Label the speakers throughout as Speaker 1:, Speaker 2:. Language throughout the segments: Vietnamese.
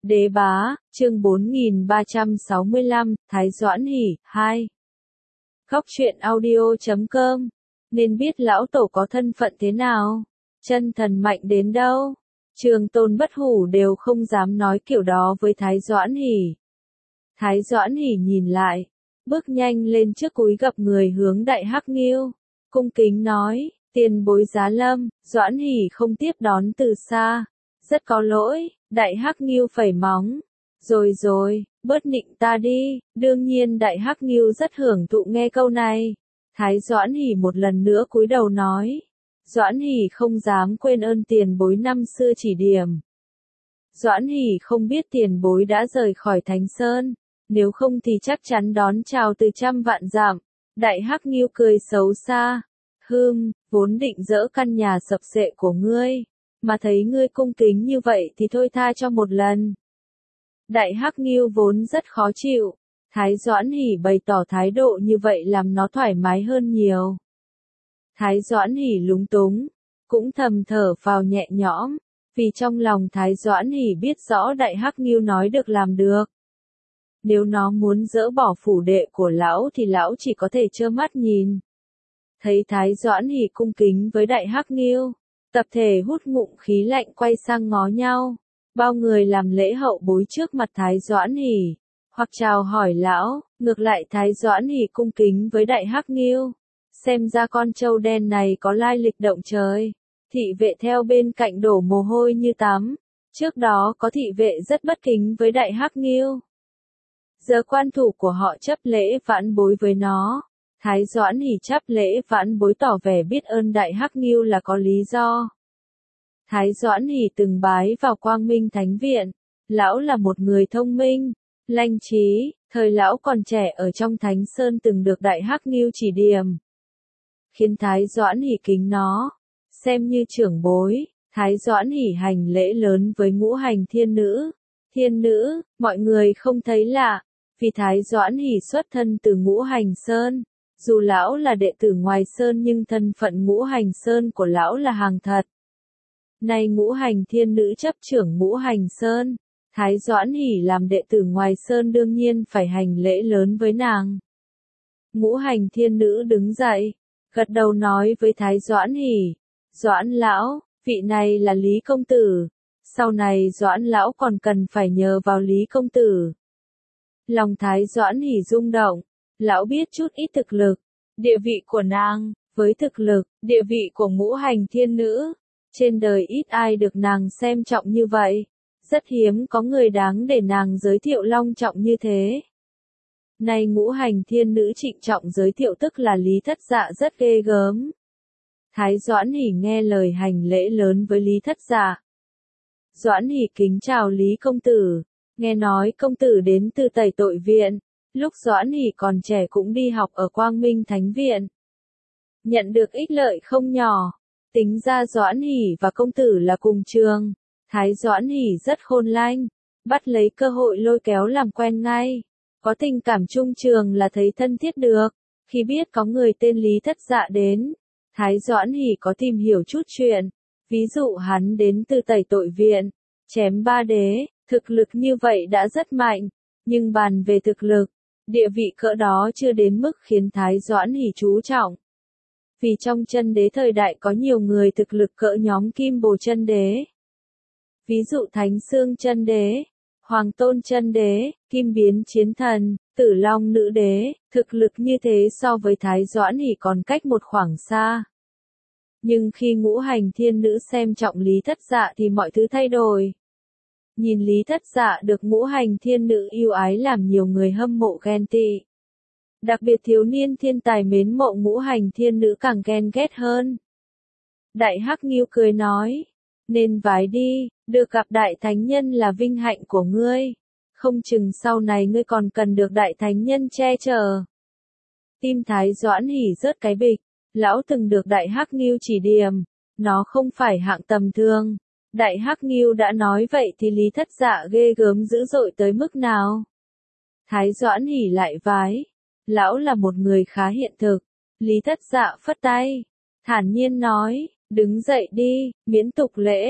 Speaker 1: Đế bá, chương 4365, Thái Doãn Hỉ, 2. Góc truyện audio.com. Nên biết lão tổ có thân phận thế nào, chân thần mạnh đến đâu, Trường Tôn Bất Hủ đều không dám nói kiểu đó với Thái Doãn Hỉ. Thái Doãn Hỉ nhìn lại, bước nhanh lên trước cúi gập người hướng Đại Hắc Ngưu, cung kính nói, tiền bối giá lâm. Doãn Hỉ không tiếp đón từ xa, rất có lỗi. Đại Hắc Ngưu phẩy móng, rồi, bớt nịnh ta đi. Đương nhiên Đại Hắc Ngưu rất hưởng thụ nghe câu này. Thái Doãn Hỉ một lần nữa cúi đầu nói, Doãn Hỉ không dám quên ơn tiền bối năm xưa chỉ điểm. Doãn Hỉ không biết tiền bối đã rời khỏi Thánh Sơn, nếu không thì chắc chắn đón chào từ trăm vạn dặm. Đại Hắc Ngưu cười xấu xa, vốn định dỡ căn nhà sập xệ của ngươi, mà thấy ngươi cung kính như vậy thì thôi tha cho một lần. Đại Hắc Ngưu vốn rất khó chịu, Thái Doãn Hỉ bày tỏ thái độ như vậy làm nó thoải mái hơn nhiều. Thái Doãn Hỉ lúng túng, cũng thầm thở phào nhẹ nhõm, vì trong lòng Thái Doãn Hỉ biết rõ Đại Hắc Ngưu nói được làm được. Nếu nó muốn dỡ bỏ phủ đệ của lão thì lão chỉ có thể trơ mắt nhìn. Thấy Thái Doãn Hỉ cung kính với Đại Hắc Ngưu, tập thể hút ngụm khí lạnh quay sang ngó nhau. Bao người làm lễ hậu bối trước mặt Thái Doãn Hỉ, hoặc chào hỏi lão. Ngược lại Thái Doãn Hỉ cung kính với Đại Hắc Ngưu, xem ra con trâu đen này có lai lịch động trời. Thị vệ theo bên cạnh đổ mồ hôi như tắm. Trước đó có thị vệ rất bất kính với Đại Hắc Ngưu, giờ quan thủ của họ chấp lễ vãn bối với nó. Thái Doãn Hỉ chấp lễ vãn bối tỏ vẻ biết ơn Đại Hắc Ngưu là có lý do. Thái Doãn Hỉ từng bái vào Quang Minh Thánh Viện. Lão là một người thông minh, lanh trí, thời lão còn trẻ ở trong Thánh Sơn từng được Đại Hắc Ngưu chỉ điểm, khiến Thái Doãn Hỉ kính nó, xem như trưởng bối. Thái Doãn Hỉ hành lễ lớn với Ngũ Hành Thiên Nữ. Thiên Nữ, mọi người không thấy lạ, vì Thái Doãn Hỉ xuất thân từ Ngũ Hành Sơn. Dù lão là đệ tử ngoài Sơn nhưng thân phận Ngũ Hành Sơn của lão là hàng thật. Nay Ngũ Hành Thiên Nữ chấp trưởng Ngũ Hành Sơn, Thái Doãn Hỉ làm đệ tử ngoài Sơn đương nhiên phải hành lễ lớn với nàng. Ngũ Hành Thiên Nữ đứng dậy, gật đầu nói với Thái Doãn Hỉ, Doãn lão, vị này là Lý Công Tử. Sau này Doãn lão còn cần phải nhờ vào Lý Công Tử. Lòng Thái Doãn Hỉ rung động, lão biết chút ít thực lực, địa vị của nàng, với thực lực, địa vị của Ngũ Hành Thiên Nữ, trên đời ít ai được nàng xem trọng như vậy. Rất hiếm có người đáng để nàng giới thiệu long trọng như thế. Nay Ngũ Hành Thiên Nữ trịnh trọng giới thiệu tức là Lý Thất Dạ rất ghê gớm. Thái Doãn Hỉ nghe lời hành lễ lớn với Lý Thất Dạ. Doãn Hỉ kính chào Lý Công Tử, nghe nói công tử đến từ Tẩy Tội Viện, lúc Doãn Hỉ còn trẻ cũng đi học ở Quang Minh Thánh Viện, nhận được ích lợi không nhỏ. Tính ra Doãn Hỉ và công tử là cùng trường. Thái Doãn Hỉ rất khôn lanh, bắt lấy cơ hội lôi kéo làm quen ngay. Có tình cảm chung trường là thấy thân thiết được. Khi biết có người tên Lý Thất Dạ đến, Thái Doãn Hỉ có tìm hiểu chút chuyện. Ví dụ hắn đến từ Tẩy Tội Viện, chém 3 đế, thực lực như vậy đã rất mạnh. Nhưng bàn về thực lực, địa vị cỡ đó chưa đến mức khiến Thái Doãn Hỉ chú trọng. Vì trong chân đế thời đại có nhiều người thực lực cỡ nhóm Kim Bồ Chân Đế. Ví dụ Thánh Xương Chân Đế, Hoàng Tôn Chân Đế, Kim Biến Chiến Thần, Tử Long Nữ Đế, thực lực như thế so với Thái Doãn Hỉ còn cách một khoảng xa. Nhưng khi Ngũ Hành Thiên Nữ xem trọng Lý Thất Dạ thì mọi thứ thay đổi. Nhìn Lý Thất Dạ được Ngũ Hành Thiên Nữ yêu ái làm nhiều người hâm mộ ghen tị. Đặc biệt thiếu niên thiên tài mến mộ Ngũ Hành Thiên Nữ càng ghen ghét hơn. Đại Hắc Ngưu cười nói, nên vái đi, được gặp Đại Thánh Nhân là vinh hạnh của ngươi. Không chừng sau này ngươi còn cần được Đại Thánh Nhân che chở. Tim Thái Doãn Hỉ rớt cái bịch, lão từng được Đại Hắc Ngưu chỉ điểm, nó không phải hạng tầm thường. Đại Hắc Ngưu đã nói vậy thì Lý Thất Dạ ghê gớm dữ dội tới mức nào. Thái Doãn Hỉ lại vái. Lão là một người khá hiện thực. Lý Thất Dạ phất tay, thản nhiên nói, đứng dậy đi, miễn tục lễ.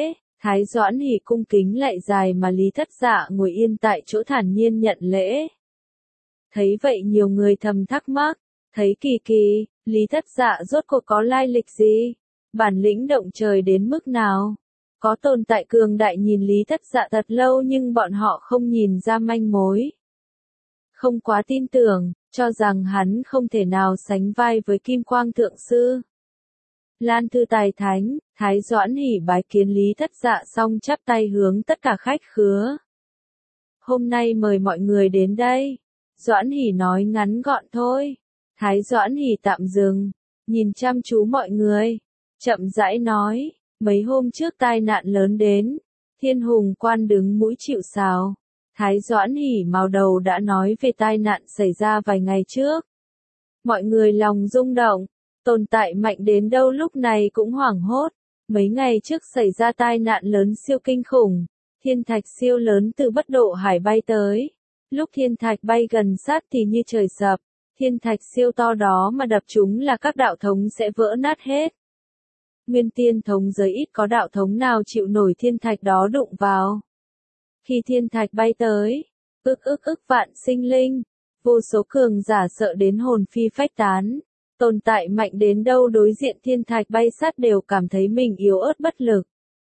Speaker 1: Thái Doãn Hỉ cung kính lạy dài mà Lý Thất Dạ ngồi yên tại chỗ thản nhiên nhận lễ. Thấy vậy nhiều người thầm thắc mắc, thấy kỳ kỳ, Lý Thất Dạ rốt cuộc có lai lịch gì? Bản lĩnh động trời đến mức nào? Có tồn tại cường đại nhìn Lý Thất Dạ thật lâu nhưng bọn họ không nhìn ra manh mối. Không quá tin tưởng, cho rằng hắn không thể nào sánh vai với Kim Quang Thượng Sư. Lan Thư Tài Thánh, Thái Doãn Hỉ bái kiến Lý Thất Dạ xong chắp tay hướng tất cả khách khứa. Hôm nay mời mọi người đến đây. Doãn Hỉ nói ngắn gọn thôi. Thái Doãn Hỉ tạm dừng, nhìn chăm chú mọi người, chậm rãi nói, mấy hôm trước tai nạn lớn đến, Thiên Hùng Quan đứng mũi chịu sào. Thái Doãn Hỉ màu đầu đã nói về tai nạn xảy ra vài ngày trước. Mọi người lòng rung động, tồn tại mạnh đến đâu lúc này cũng hoảng hốt. Mấy ngày trước xảy ra tai nạn lớn siêu kinh khủng, thiên thạch siêu lớn từ Bất Độ Hải bay tới. Lúc thiên thạch bay gần sát thì như trời sập, thiên thạch siêu to đó mà đập chúng là các đạo thống sẽ vỡ nát hết. Nguyên tiên thống giới ít có đạo thống nào chịu nổi thiên thạch đó đụng vào. Khi thiên thạch bay tới, ức vạn sinh linh, vô số cường giả sợ đến hồn phi phách tán. Tồn tại mạnh đến đâu đối diện thiên thạch bay sát đều cảm thấy mình yếu ớt bất lực.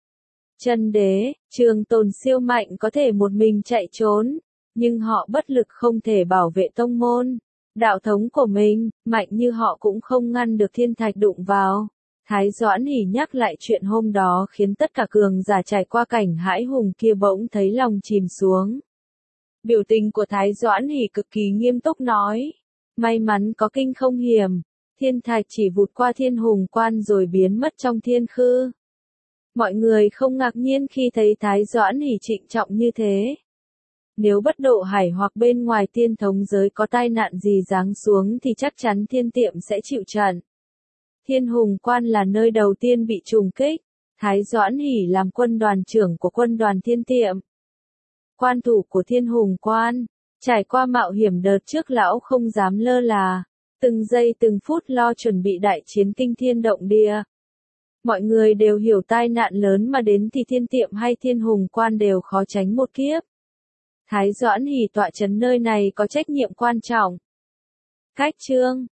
Speaker 1: Chân đế, Trường Tồn siêu mạnh có thể một mình chạy trốn, nhưng họ bất lực không thể bảo vệ tông môn. Đạo thống của mình, mạnh như họ cũng không ngăn được thiên thạch đụng vào. Thái Doãn Hỉ nhắc lại chuyện hôm đó khiến tất cả cường giả trải qua cảnh hãi hùng kia bỗng thấy lòng chìm xuống. Biểu tình của Thái Doãn Hỉ cực kỳ nghiêm túc nói. May mắn có kinh không hiểm. Thiên thạch chỉ vụt qua Thiên Hùng Quan rồi biến mất trong thiên khư. Mọi người không ngạc nhiên khi thấy Thái Doãn Hỉ trịnh trọng như thế. Nếu Bất Độ Hải hoặc bên ngoài tiên thống giới có tai nạn gì giáng xuống thì chắc chắn thiên tiệm sẽ chịu trận. Thiên Hùng Quan là nơi đầu tiên bị trùng kích. Thái Doãn Hỉ làm quân đoàn trưởng của quân đoàn thiên tiệm. Quan thủ của Thiên Hùng Quan, trải qua mạo hiểm đợt trước lão không dám lơ là. Từng giây từng phút lo chuẩn bị đại chiến kinh thiên động địa. Mọi người đều hiểu tai nạn lớn mà đến thì thiên tiệm hay Thiên Hùng Quan đều khó tránh một kiếp. Thái Doãn Hỉ tọa trấn nơi này có trách nhiệm quan trọng. Cách chương